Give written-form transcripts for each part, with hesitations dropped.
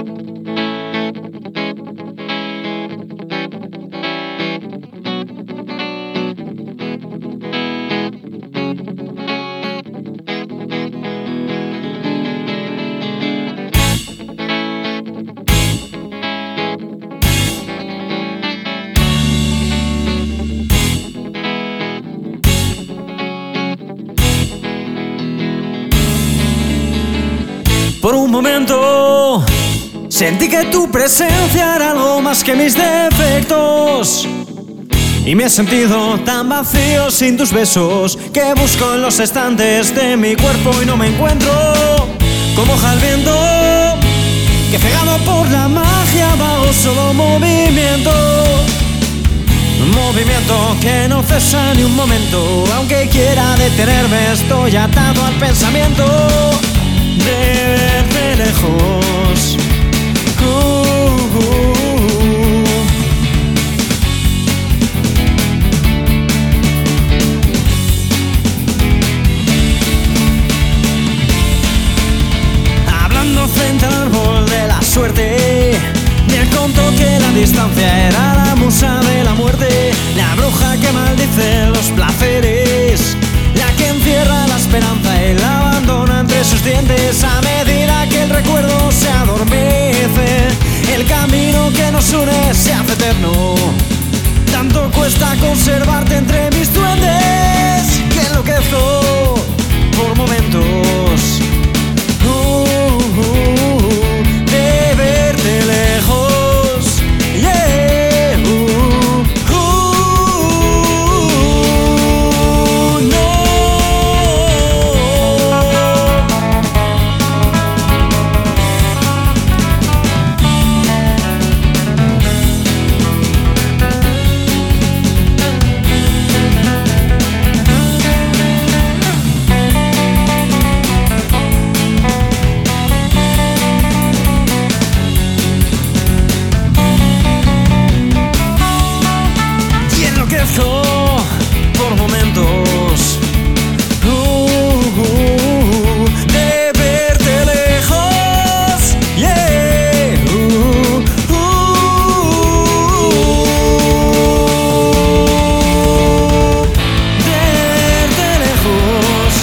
Por un momento sentí que tu presencia era algo más que mis defectos, y me he sentido tan vacío sin tus besos que busco en los estantes de mi cuerpo y no me encuentro. Como hoja al viento, que cegado por la magia vago solo movimiento. Movimiento que no cesa ni un momento, aunque quiera detenerme estoy atado al pensamiento de verte lejos. Hablando frente al árbol de la suerte, me contó que la distancia era la musa de la muerte, la bruja que maldice los placeres, la que encierra la esperanza y la abandona entre sus dientes. A medida que el recuerdo se adormece, el camino que nos une se hace eterno. Tanto cuesta conservarte entre mis duendes que enloquezo por momentos de verte lejos. Yeah. No. Por momentos de verte lejos. Yeah. De verte lejos.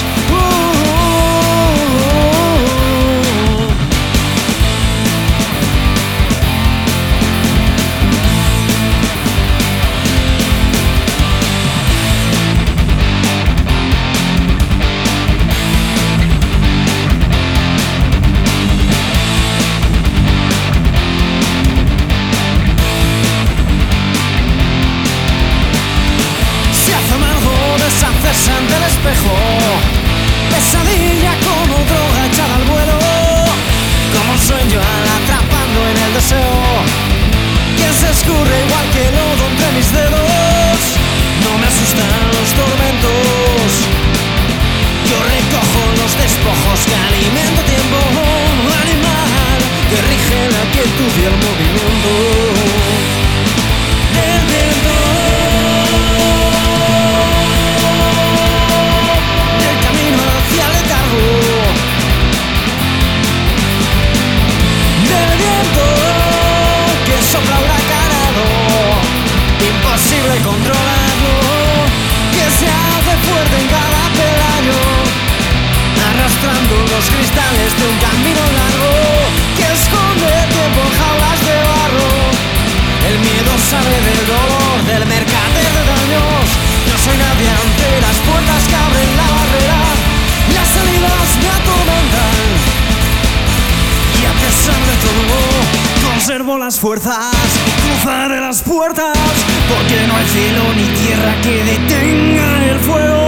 Ante el espejo, pesadilla como droga echada al vuelo, como un sueño atrapando en el deseo, que se escurre igual que lodo entre mis dedos. No me asustan los tormentos, yo recojo los despojos que alimento tiempo animal, que rige la quietud y el movimiento del viento. Sopla huracanado, imposible controlarlo, que se hace fuerte en cada peldaño, arrastrando los cristales de un camino largo, que esconde el tiempo en jaulas de barro. El miedo sabe del dolor del mercader de daños. No soy nadie ante las puertas que abren la barrera, las salidas me atormentan, y a pesar de todo conservo las fuerzas, cruzaré las puertas, porque no hay cielo ni tierra que detenga el fuego.